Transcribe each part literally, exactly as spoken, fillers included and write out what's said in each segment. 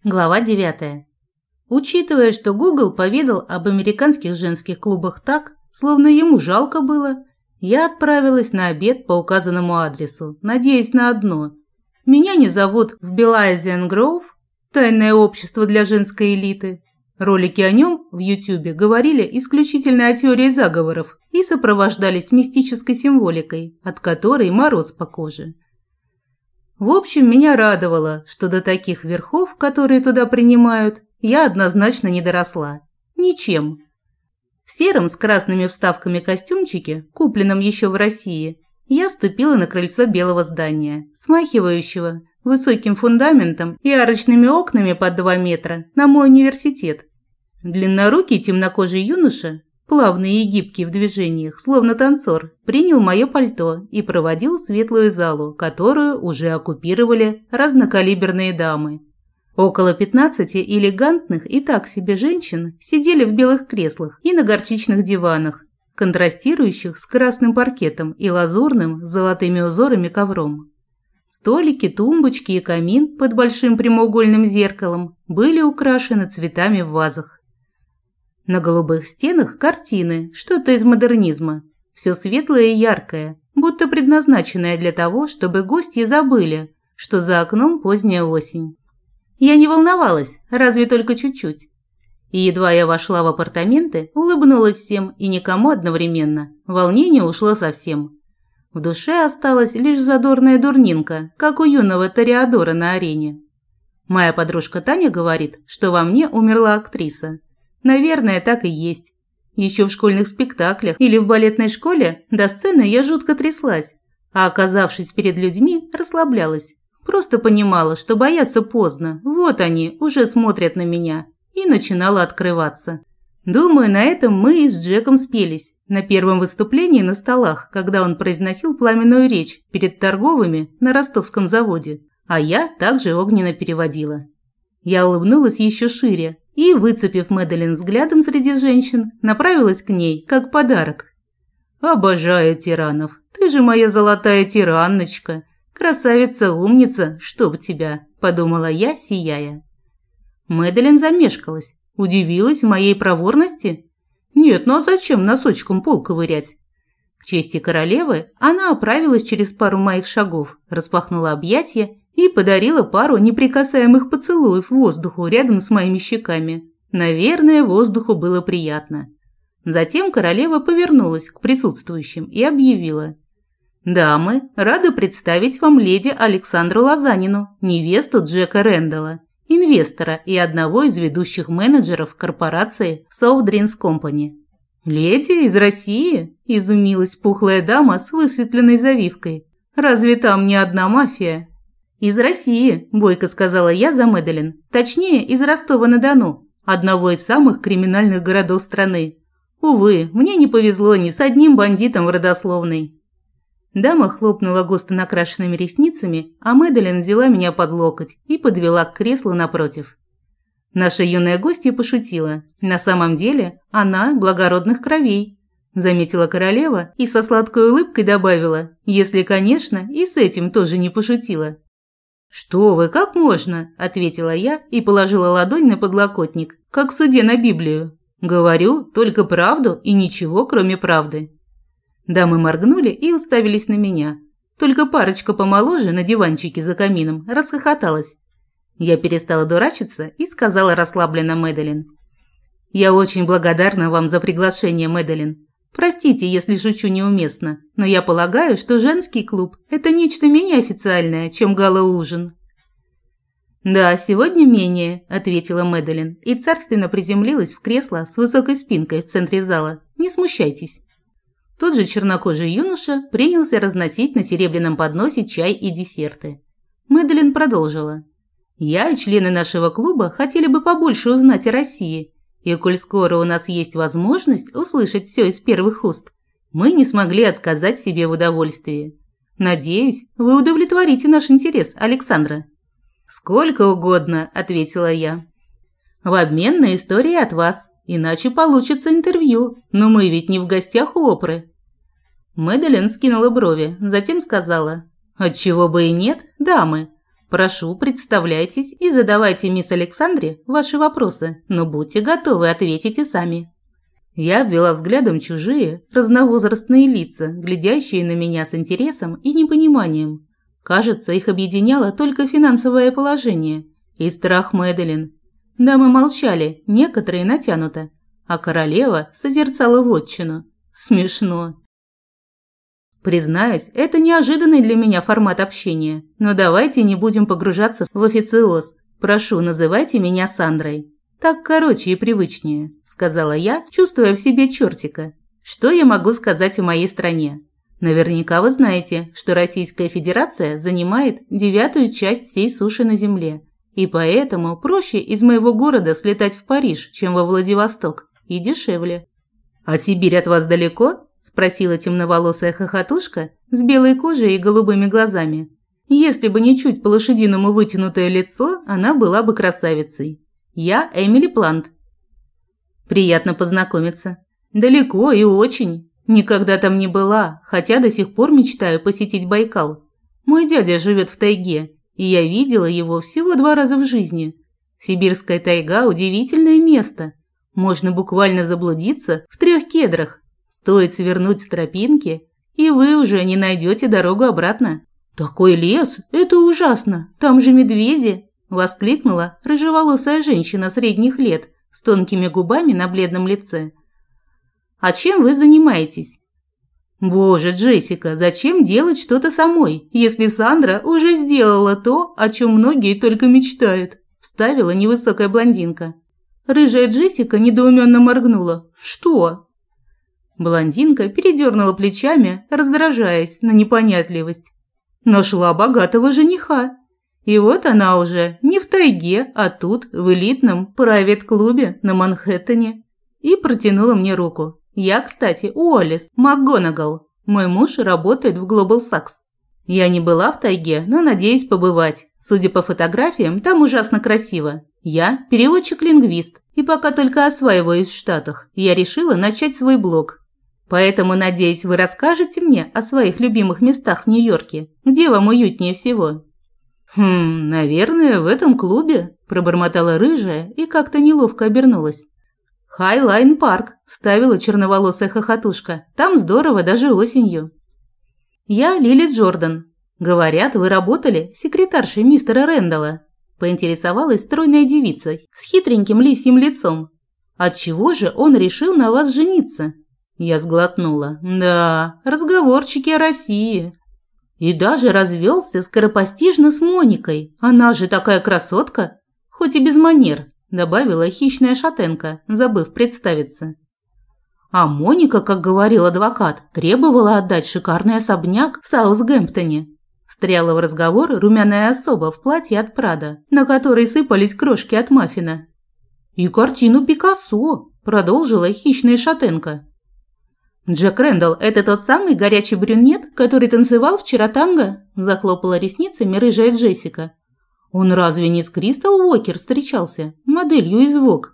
Глава девятая. Учитывая, что Google поведал об американских женских клубах так, словно ему жалко было, я отправилась на обед по указанному адресу, надеясь на одно. Меня не зовут в Белайзиан Гроув, тайное общество для женской элиты. Ролики о нем в YouTube говорили исключительно о теории заговоров и сопровождались мистической символикой, от которой мороз по коже. В общем, меня радовало, что до таких верхов, которые туда принимают, я однозначно не доросла. Ничем. В сером с красными вставками костюмчике, купленном еще в России, я ступила на крыльцо белого здания, смахивающего высоким фундаментом и арочными окнами под два метра на мой университет. Длиннорукий темнокожий юноша, плавный и гибкий в движениях, словно танцор, принял мое пальто и проводил в светлую залу, которую уже оккупировали разнокалиберные дамы. Около пятнадцати элегантных и так себе женщин сидели в белых креслах и на горчичных диванах, контрастирующих с красным паркетом и лазурным с золотыми узорами ковром. Столики, тумбочки и камин под большим прямоугольным зеркалом были украшены цветами в вазах. На голубых стенах картины, что-то из модернизма. Все светлое и яркое, будто предназначенное для того, чтобы гости забыли, что за окном поздняя осень. Я не волновалась, разве только чуть-чуть. И едва я вошла в апартаменты, улыбнулась всем и никому одновременно. Волнение ушло совсем. В душе осталась лишь задорная дурнинка, как у юного Тореадора на арене. Моя подружка Таня говорит, что во мне умерла актриса. Наверное, так и есть. Еще в школьных спектаклях или в балетной школе до сцены я жутко тряслась, а оказавшись перед людьми, расслаблялась. Просто понимала, что бояться поздно, вот они, уже смотрят на меня, и начинала открываться. Думаю, на этом мы и с Джеком спелись. На первом выступлении на столах, когда он произносил пламенную речь перед торговыми на ростовском заводе, а я также огненно переводила. Я улыбнулась еще шире и, выцепив Мэдалин взглядом среди женщин, направилась к ней, как подарок. «Обожаю тиранов. Ты же моя золотая тиранночка. Красавица-умница, чтоб тебя», – подумала я, сияя. Мэдалин замешкалась, удивилась моей проворности. «Нет, ну а зачем носочком пол ковырять?» К чести королевы она оправилась через пару моих шагов, распахнула объятия и подарила пару неприкасаемых поцелуев воздуху рядом с моими щеками. Наверное, воздуху было приятно. Затем королева повернулась к присутствующим и объявила: «Дамы, рада представить вам леди Александру Лозанину, невесту Джека Рэндалла, инвестора и одного из ведущих менеджеров корпорации Soft Drinks Company». «Леди из России?» – изумилась пухлая дама с высветленной завивкой. «Разве там не одна мафия?» «Из России», – бойко сказала я за Мэдалин. «Точнее, из Ростова-на-Дону, одного из самых криминальных городов страны. Увы, мне не повезло ни с одним бандитом в родословной». Дама хлопнула густо накрашенными ресницами, а Мэдалин взяла меня под локоть и подвела к креслу напротив. Наша юная гостья пошутила. На самом деле она благородных кровей, заметила королева и со сладкой улыбкой добавила, если, конечно, и с этим тоже не пошутила. «Что вы, как можно?» – ответила я и положила ладонь на подлокотник, как в суде на Библию. «Говорю только правду и ничего, кроме правды». Дамы моргнули и уставились на меня. Только парочка помоложе на диванчике за камином расхохоталась. Я перестала дурачиться и сказала расслабленно Мэдалин: «Я очень благодарна вам за приглашение, Мэдалин. Простите, если шучу неуместно, но я полагаю, что женский клуб – это нечто менее официальное, чем гала-ужин». «Да, сегодня менее», – ответила Мэдалин и царственно приземлилась в кресло с высокой спинкой в центре зала. «Не смущайтесь». Тот же чернокожий юноша принялся разносить на серебряном подносе чай и десерты. Мэдалин продолжила: «Я и члены нашего клуба хотели бы побольше узнать о России. И коль скоро у нас есть возможность услышать все из первых уст, мы не смогли отказать себе в удовольствии. Надеюсь, вы удовлетворите наш интерес, Александра». «Сколько угодно», – ответила я. «В обмен на истории от вас, иначе получится интервью, но мы ведь не в гостях у Опры». Мэдалин скинула брови, затем сказала: «Отчего бы и нет, дамы. Прошу, представляйтесь и задавайте мисс Александре ваши вопросы, но будьте готовы ответить и сами». Я обвела взглядом чужие, разновозрастные лица, глядящие на меня с интересом и непониманием. Кажется, их объединяло только финансовое положение и страх Мэдалин. Дамы молчали, некоторые натянуто, а королева созерцала вотчину. Смешно. Признаюсь, это неожиданный для меня формат общения, но давайте не будем погружаться в официоз. Прошу, называйте меня Сандрой. Так короче и привычнее, сказала я, чувствуя в себе чертика. Что я могу сказать о моей стране? Наверняка вы знаете, что Российская Федерация занимает девятую часть всей суши на Земле, и поэтому проще из моего города слетать в Париж, чем во Владивосток, и дешевле. А Сибирь от вас далеко? Спросила темноволосая хохотушка с белой кожей и голубыми глазами. Если бы не чуть по-лошадиному вытянутое лицо, она была бы красавицей. Я Эмили Плант. Приятно познакомиться. Далеко и очень. Никогда там не была, хотя до сих пор мечтаю посетить Байкал. Мой дядя живет в тайге, и я видела его всего два раза в жизни. Сибирская тайга – удивительное место. Можно буквально заблудиться в трех кедрах. Стоит свернуть с тропинки, и вы уже не найдете дорогу обратно. «Такой лес? Это ужасно! Там же медведи!» – воскликнула рыжеволосая женщина средних лет с тонкими губами на бледном лице. «А чем вы занимаетесь?» «Боже, Джессика, зачем делать что-то самой, если Сандра уже сделала то, о чем многие только мечтают?» – вставила невысокая блондинка. Рыжая Джессика недоуменно моргнула. «Что?» Блондинка передернула плечами, раздражаясь на непонятливость. Нашла богатого жениха. И вот она уже не в тайге, а тут, в элитном прайвет-клубе на Манхэттене. И протянула мне руку. Я, кстати, Уоллес МакГонагал. Мой муж работает в Global Sachs. Я не была в тайге, но надеюсь побывать. Судя по фотографиям, там ужасно красиво. Я переводчик-лингвист, и пока только осваиваюсь в Штатах, я решила начать свой блог. Поэтому, надеюсь, вы расскажете мне о своих любимых местах в Нью-Йорке, где вам уютнее всего. «Хм, наверное, в этом клубе», – пробормотала рыжая и как-то неловко обернулась. «Хайлайн Парк», – вставила черноволосая хохотушка. «Там здорово даже осенью». «Я Лили Джордан. Говорят, вы работали секретаршей мистера Рэндалла», – поинтересовалась стройная девица с хитреньким лисьим лицом. «Отчего же он решил на вас жениться?» Я сглотнула. «Да, разговорчики о России». И даже развелся скоропостижно с Моникой. Она же такая красотка, хоть и без манер, добавила хищная шатенка, забыв представиться. А Моника, как говорил адвокат, требовала отдать шикарный особняк в Саутгемптоне. Встряла в разговор румяная особа в платье от Прада, на которой сыпались крошки от маффина. «И картину Пикассо», – продолжила хищная шатенка. «Джек Рэндалл – это тот самый горячий брюнет, который танцевал вчера танго?» – захлопала ресницами рыжая Джессика. «Он разве не с Кристал Уокер встречался, моделью из Vogue?»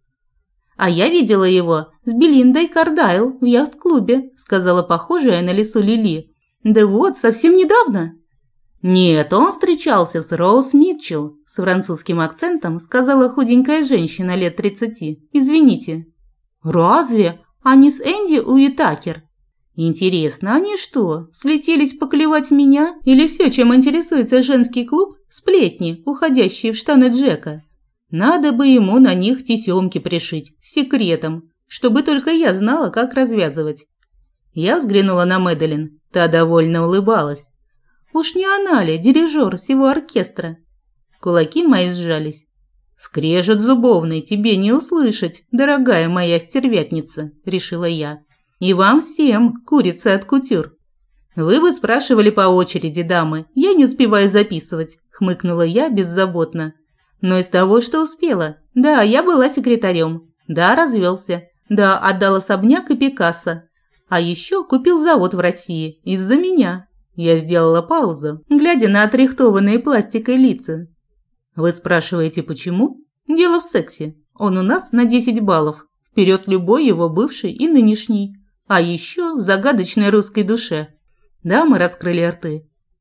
«А я видела его с Белиндой Кардайл в яхт-клубе», – сказала похожая на лису Лили. «Да вот, совсем недавно». «Нет, он встречался с Роуз Митчелл», – с французским акцентом сказала худенькая женщина лет тридцати. «Извините». «Разве? А не с Энди Уитакер? Интересно, они что, слетелись поклевать меня? Или все, чем интересуется женский клуб, сплетни, уходящие в штаны Джека? Надо бы ему на них тесемки пришить, с секретом, чтобы только я знала, как развязывать». Я взглянула на Мэдалин, та довольно улыбалась. Уж не она ли, дирижер всего оркестра? Кулаки мои сжались. «Скрежет зубовный тебе не услышать, дорогая моя стервятница», – решила я. «И вам всем, курица от кутюр». «Вы бы спрашивали по очереди, дамы, я не успеваю записывать», – хмыкнула я беззаботно. «Но из того, что успела. Да, я была секретарем. Да, развелся. Да, отдал особняк и Пикассо. А еще купил завод в России. Из-за меня». Я сделала паузу, глядя на отрихтованные пластикой лица. «Вы спрашиваете, почему? Дело в сексе. Он у нас на десять баллов. Вперед любой его бывший и нынешний. А еще в загадочной русской душе». Да, мы раскрыли рты.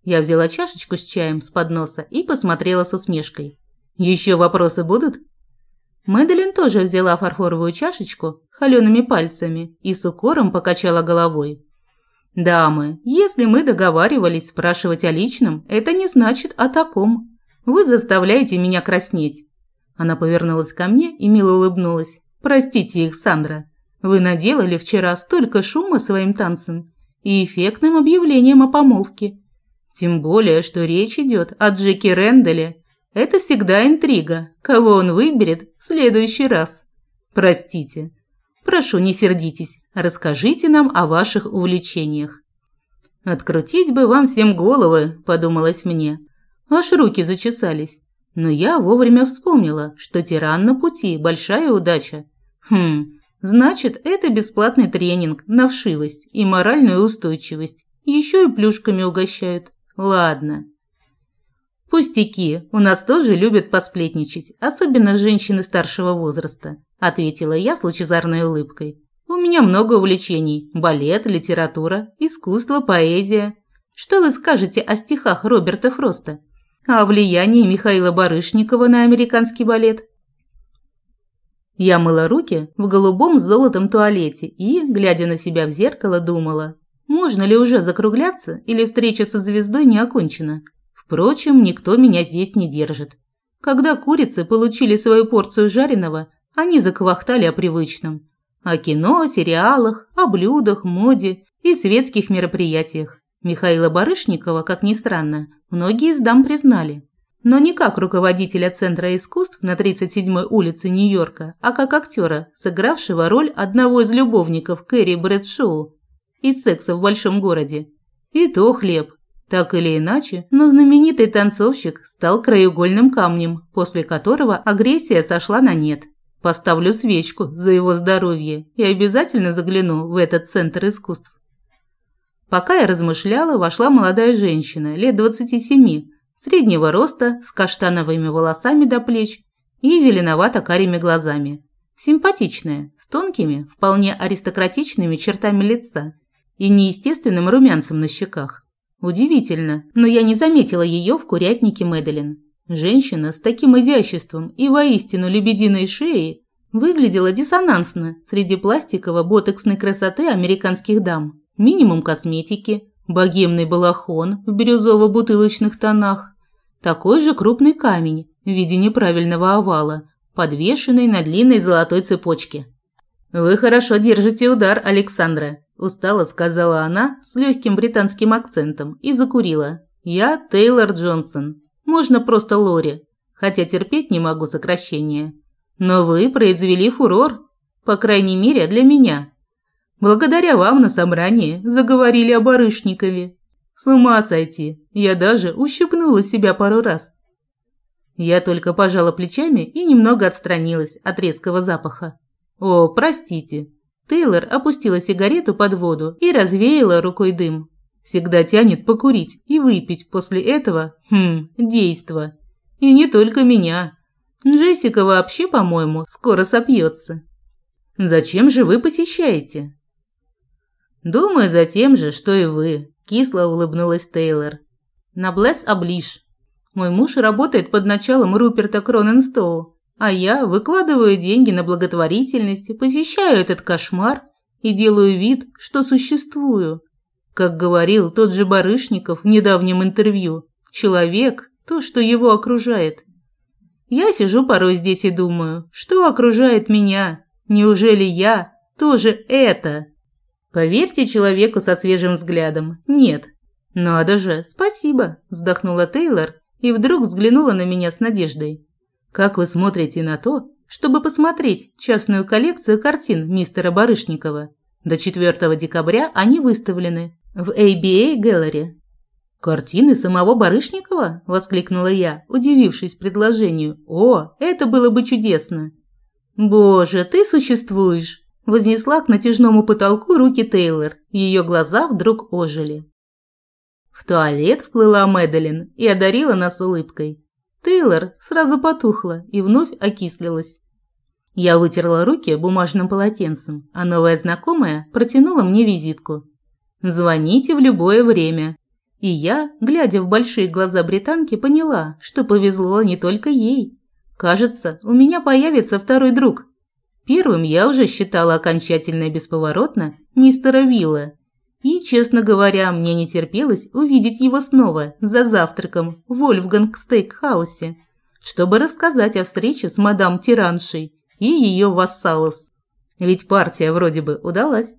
Я взяла чашечку с чаем с подноса и посмотрела с усмешкой. «Еще вопросы будут?» Мэдалин тоже взяла фарфоровую чашечку холёными пальцами и с укором покачала головой. «Дамы, если мы договаривались спрашивать о личном, это не значит о таком. Вы заставляете меня краснеть». Она повернулась ко мне и мило улыбнулась. «Простите их, Сандра. Вы наделали вчера столько шума своим танцем и эффектным объявлением о помолвке. Тем более, что речь идет о Джеке Рэндалле. Это всегда интрига, кого он выберет в следующий раз. Простите. Прошу, не сердитесь. Расскажите нам о ваших увлечениях». «Открутить бы вам всем головы», – подумалось мне. Аж руки зачесались. Но я вовремя вспомнила, что тиран на пути – большая удача. Хм, значит, это бесплатный тренинг на вшивость и моральную устойчивость. Еще и плюшками угощают. Ладно. «Пустяки, у нас тоже любят посплетничать, особенно женщины старшего возраста», – ответила я с лучезарной улыбкой. «У меня много увлечений – балет, литература, искусство, поэзия. Что вы скажете о стихах Роберта Фроста? А о влиянии Михаила Барышникова на американский балет?» Я мыла руки в голубом с золотом туалете и, глядя на себя в зеркало, думала, можно ли уже закругляться или встреча со звездой не окончена. Впрочем, никто меня здесь не держит. Когда курицы получили свою порцию жареного, они заквахтали о привычном. О кино, сериалах, о блюдах, моде и светских мероприятиях. Михаила Барышникова, как ни странно, многие из дам признали. Но не как руководителя Центра искусств на тридцать седьмой улице Нью-Йорка, а как актера, сыгравшего роль одного из любовников Кэрри Брэдшоу из «Секса в большом городе». И то хлеб. Так или иначе, но знаменитый танцовщик стал краеугольным камнем, после которого агрессия сошла на нет. Поставлю свечку за его здоровье и обязательно загляну в этот Центр искусств. Пока я размышляла, вошла молодая женщина, лет двадцати семи, среднего роста, с каштановыми волосами до плеч и зеленовато-карими глазами. Симпатичная, с тонкими, вполне аристократичными чертами лица и неестественным румянцем на щеках. Удивительно, но я не заметила ее в курятнике Мэдалин. Женщина с таким изяществом и воистину лебединой шеей выглядела диссонансно среди пластиково-ботоксной красоты американских дам. Минимум косметики, богемный балахон в бирюзово-бутылочных тонах, такой же крупный камень в виде неправильного овала, подвешенный на длинной золотой цепочке. «Вы хорошо держите удар, Александра», – устало сказала она с легким британским акцентом и закурила. «Я Тейлор Джонсон. Можно просто Лори, хотя терпеть не могу сокращения. Но вы произвели фурор, по крайней мере для меня. Благодаря вам на собрании заговорили о Барышникове. С ума сойти, я даже ущипнула себя пару раз». Я только пожала плечами и немного отстранилась от резкого запаха. «О, простите». Тейлор опустила сигарету под воду и развеяла рукой дым. Всегда тянет покурить и выпить после этого, хм, действа. И не только меня. Джессика вообще, по-моему, скоро сопьется. «Зачем же вы посещаете?» «Думаю, за тем же, что и вы», – кисло улыбнулась Тейлор. «Noblesse oblige. Мой муж работает под началом Руперта Кроненстоу, а я выкладываю деньги на благотворительность, посещаю этот кошмар и делаю вид, что существую. Как говорил тот же Барышников в недавнем интервью, человек – то, что его окружает. Я сижу порой здесь и думаю, что окружает меня? Неужели я тоже это?» «Поверьте человеку со свежим взглядом, нет». «Надо же, спасибо», – вздохнула Тейлор и вдруг взглянула на меня с надеждой. «Как вы смотрите на то, чтобы посмотреть частную коллекцию картин мистера Барышникова? До четвёртого декабря они выставлены в эй би эй Gallery». «Картины самого Барышникова?» – воскликнула я, удивившись предложению. «О, это было бы чудесно!» «Боже, ты существуешь!» – вознесла к натяжному потолку руки Тейлор. Ее глаза вдруг ожили. В туалет вплыла Мэдалин и одарила нас улыбкой. Тейлор сразу потухла и вновь окислилась. Я вытерла руки бумажным полотенцем, а новая знакомая протянула мне визитку. «Звоните в любое время». И я, глядя в большие глаза британки, поняла, что повезло не только ей. Кажется, у меня появится второй друг. Первым я уже считала окончательно и бесповоротно мистера Вилла. И, честно говоря, мне не терпелось увидеть его снова за завтраком в Вольфганг-стейкхаусе, чтобы рассказать о встрече с мадам Тираншей и ее вассалос. Ведь партия вроде бы удалась.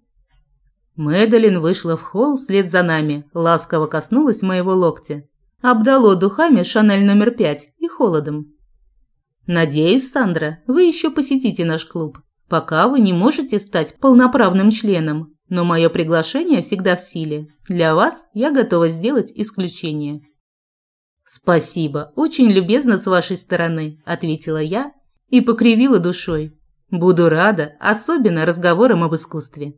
Мэдалин вышла в холл вслед за нами, ласково коснулась моего локтя. Обдало духами Шанель номер пять и холодом. «Надеюсь, Сандра, вы еще посетите наш клуб. Пока вы не можете стать полноправным членом, но мое приглашение всегда в силе. Для вас я готова сделать исключение». «Спасибо, очень любезно с вашей стороны», – ответила я и покривила душой. «Буду рада, особенно разговорам об искусстве».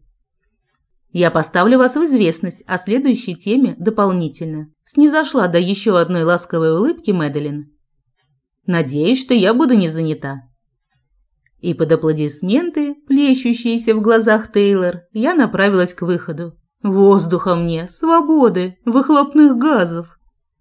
«Я поставлю вас в известность о следующей теме дополнительно», – снизошла до еще одной ласковой улыбки Мэдалин. «Надеюсь, что я буду не занята». И под аплодисменты, плещущиеся в глазах Тейлор, я направилась к выходу. Воздуха мне, свободы, выхлопных газов.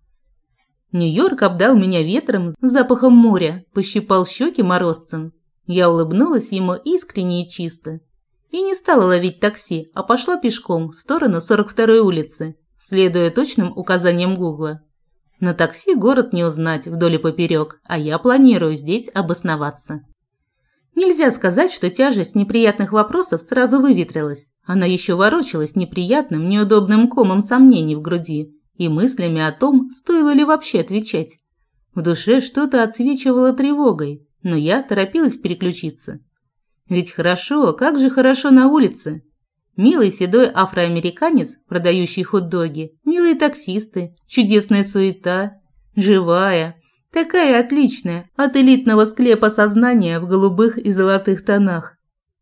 Нью-Йорк обдал меня ветром, запахом моря, пощипал щеки морозцем. Я улыбнулась ему искренне и чисто. И не стала ловить такси, а пошла пешком в сторону сорок второй улицы, следуя точным указаниям Гугла. На такси город не узнать вдоль и поперек, а я планирую здесь обосноваться. Нельзя сказать, что тяжесть неприятных вопросов сразу выветрилась. Она еще ворочалась неприятным, неудобным комом сомнений в груди и мыслями о том, стоило ли вообще отвечать. В душе что-то отсвечивало тревогой, но я торопилась переключиться. Ведь хорошо, как же хорошо на улице. Милый седой афроамериканец, продающий хот-доги, милые таксисты, чудесная суета, живая, такая отличная, от элитного склепа сознания в голубых и золотых тонах.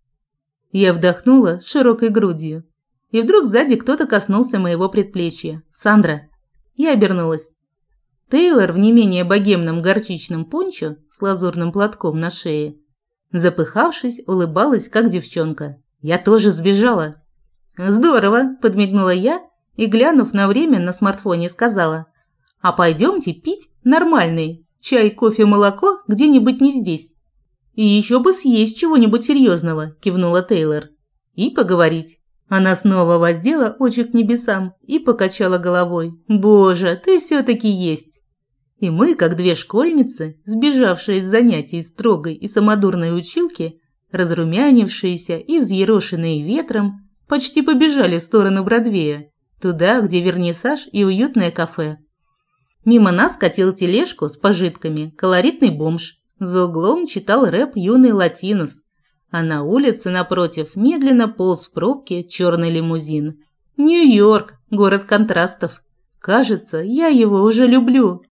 Я вдохнула широкой грудью. И вдруг сзади кто-то коснулся моего предплечья. «Сандра!» Я обернулась. Тейлор в не менее богемном горчичном пончо с лазурным платком на шее, запыхавшись, улыбалась, как девчонка. Я тоже сбежала. «Здорово!» – подмигнула я и, глянув на время на смартфоне, сказала: «А пойдемте пить нормальный чай, кофе, молоко где-нибудь не здесь». «И еще бы съесть чего-нибудь серьезного», – кивнула Тейлор. «И поговорить». Она снова воздела очи к небесам и покачала головой. «Боже, ты все-таки есть!» И мы, как две школьницы, сбежавшие с занятий строгой и самодурной училки, разрумянившиеся и взъерошенные ветром, почти побежали в сторону Бродвея, туда, где вернисаж и уютное кафе. Мимо нас катил тележку с пожитками колоритный бомж. За углом читал рэп юный латинос, а на улице напротив медленно полз в пробке черный лимузин. Нью-Йорк, город контрастов. Кажется, я его уже люблю.